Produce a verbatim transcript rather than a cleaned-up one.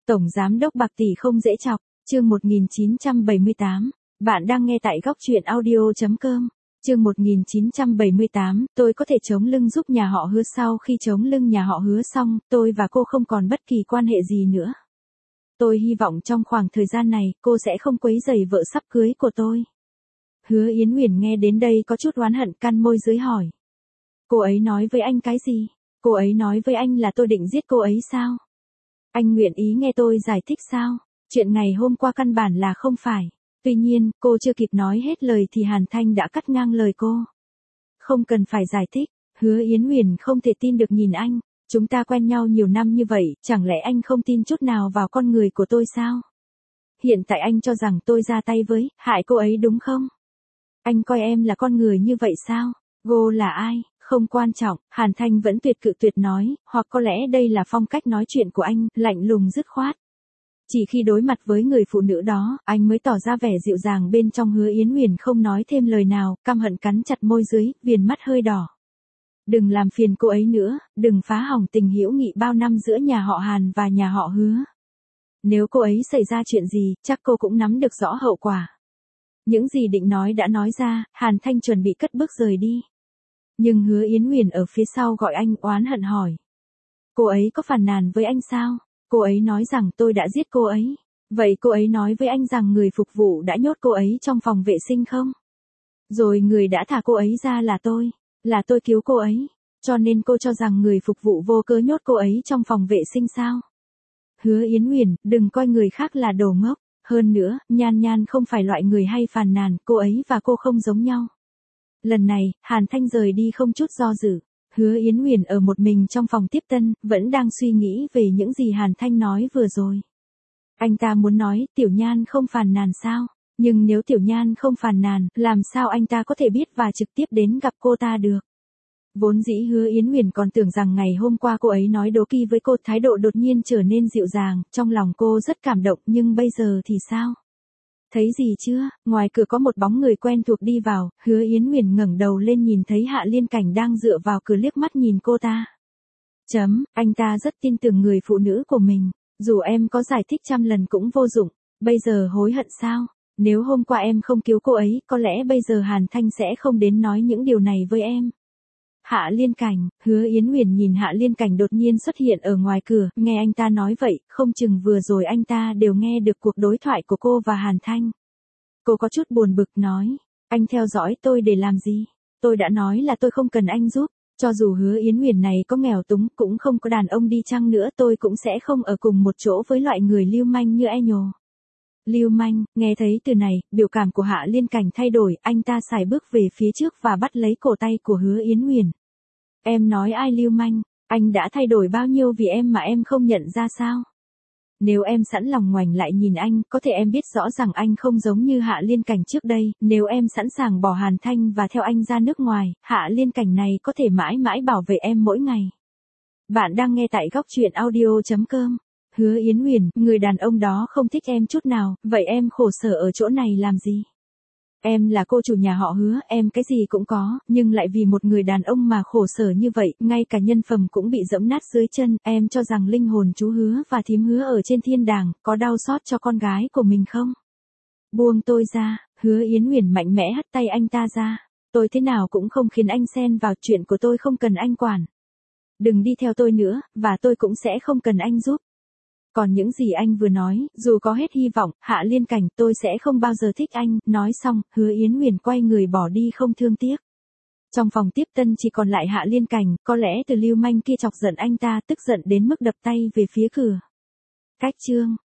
Tổng giám đốc bạc tỷ không dễ chọc, chương một nghìn chín trăm bảy mươi tám. Bạn đang nghe tại góc truyện audio chấm com. Chương một nghìn chín trăm bảy mươi tám, tôi có thể chống lưng giúp nhà họ Hứa. Sau khi chống lưng nhà họ Hứa xong, tôi và cô không còn bất kỳ quan hệ gì nữa. Tôi hy vọng trong khoảng thời gian này, cô sẽ không quấy rầy vợ sắp cưới của tôi. Hứa Yến Uyển nghe đến đây có chút oán hận, cắn môi dưới hỏi. Cô ấy nói với anh cái gì? Cô ấy nói với anh là tôi định giết cô ấy sao? Anh nguyện ý nghe tôi giải thích sao? Chuyện ngày hôm qua căn bản là không phải. Tuy nhiên, cô chưa kịp nói hết lời thì Hàn Thanh đã cắt ngang lời cô. Không cần phải giải thích, Hứa Yến Uyển không thể tin được nhìn anh. Chúng ta quen nhau nhiều năm như vậy, chẳng lẽ anh không tin chút nào vào con người của tôi sao? Hiện tại anh cho rằng tôi ra tay với, hại cô ấy đúng không? Anh coi em là con người như vậy sao? Cô là ai? Không quan trọng, Hàn Thanh vẫn tuyệt cự tuyệt nói, hoặc có lẽ đây là phong cách nói chuyện của anh, lạnh lùng dứt khoát. Chỉ khi đối mặt với người phụ nữ đó, anh mới tỏ ra vẻ dịu dàng. Bên trong Hứa Yến Uyển không nói thêm lời nào, căm hận cắn chặt môi dưới, viền mắt hơi đỏ. Đừng làm phiền cô ấy nữa, đừng phá hỏng tình hữu nghị bao năm giữa nhà họ Hàn và nhà họ Hứa. Nếu cô ấy xảy ra chuyện gì, chắc cô cũng nắm được rõ hậu quả. Những gì định nói đã nói ra, Hàn Thanh chuẩn bị cất bước rời đi. Nhưng Hứa Yến Uyển ở phía sau gọi anh, oán hận hỏi. Cô ấy có phàn nàn với anh sao? Cô ấy nói rằng tôi đã giết cô ấy. Vậy cô ấy nói với anh rằng người phục vụ đã nhốt cô ấy trong phòng vệ sinh không? Rồi người đã thả cô ấy ra là tôi. Là tôi cứu cô ấy. Cho nên cô cho rằng người phục vụ vô cớ nhốt cô ấy trong phòng vệ sinh sao? Hứa Yến Uyển, đừng coi người khác là đồ ngốc. Hơn nữa, Nhan Nhan không phải loại người hay phàn nàn, cô ấy và cô không giống nhau. Lần này, Hàn Thanh rời đi không chút do dự. Hứa Yến Uyển ở một mình trong phòng tiếp tân, vẫn đang suy nghĩ về những gì Hàn Thanh nói vừa rồi. Anh ta muốn nói, Tiểu Nhan không phàn nàn sao? Nhưng nếu Tiểu Nhan không phàn nàn, làm sao anh ta có thể biết và trực tiếp đến gặp cô ta được? Vốn dĩ Hứa Yến Uyển còn tưởng rằng ngày hôm qua cô ấy nói đố kỵ với cô, thái độ đột nhiên trở nên dịu dàng, trong lòng cô rất cảm động, nhưng bây giờ thì sao? Thấy gì chưa? Ngoài cửa có một bóng người quen thuộc đi vào, Hứa Yến Uyển ngẩng đầu lên nhìn thấy Hạ Liên Cảnh đang dựa vào cửa liếc mắt nhìn cô ta. Chấm, anh ta rất tin tưởng người phụ nữ của mình, dù em có giải thích trăm lần cũng vô dụng, bây giờ hối hận sao? Nếu hôm qua em không cứu cô ấy, có lẽ bây giờ Hàn Thanh sẽ không đến nói những điều này với em. Hạ Liên Cảnh, Hứa Yến Uyển nhìn Hạ Liên Cảnh đột nhiên xuất hiện ở ngoài cửa, nghe anh ta nói vậy, không chừng vừa rồi anh ta đều nghe được cuộc đối thoại của cô và Hàn Thanh. Cô có chút buồn bực nói, anh theo dõi tôi để làm gì? Tôi đã nói là tôi không cần anh giúp, cho dù Hứa Yến Uyển này có nghèo túng, cũng không có đàn ông đi chăng nữa, tôi cũng sẽ không ở cùng một chỗ với loại người lưu manh như e nhồ. Lưu manh, nghe thấy từ này, biểu cảm của Hạ Liên Cảnh thay đổi, anh ta sải bước về phía trước và bắt lấy cổ tay của Hứa Yến Uyển. Em nói ai lưu manh, anh đã thay đổi bao nhiêu vì em mà em không nhận ra sao? Nếu em sẵn lòng ngoảnh lại nhìn anh, có thể em biết rõ rằng anh không giống như Hạ Liên Cảnh trước đây, nếu em sẵn sàng bỏ Hàn Thanh và theo anh ra nước ngoài, Hạ Liên Cảnh này có thể mãi mãi bảo vệ em mỗi ngày. Bạn đang nghe tại góc truyện audio chấm com. Hứa Yến Uyển, người đàn ông đó không thích em chút nào, vậy em khổ sở ở chỗ này làm gì? Em là cô chủ nhà họ Hứa, em cái gì cũng có, nhưng lại vì một người đàn ông mà khổ sở như vậy, ngay cả nhân phẩm cũng bị giẫm nát dưới chân, em cho rằng linh hồn chú Hứa và thím Hứa ở trên thiên đàng, có đau xót cho con gái của mình không? Buông tôi ra, Hứa Yến Uyển mạnh mẽ hất tay anh ta ra, tôi thế nào cũng không khiến anh xen vào chuyện của tôi, không cần anh quản. Đừng đi theo tôi nữa, và tôi cũng sẽ không cần anh giúp. Còn những gì anh vừa nói, dù có hết hy vọng, Hạ Liên Cảnh, tôi sẽ không bao giờ thích anh. Nói xong, Hứa Yến Uyển quay người bỏ đi không thương tiếc. Trong phòng tiếp tân chỉ còn lại Hạ Liên Cảnh, có lẽ từ lưu manh kia chọc giận anh ta, tức giận đến mức đập tay về phía cửa. Cách chương.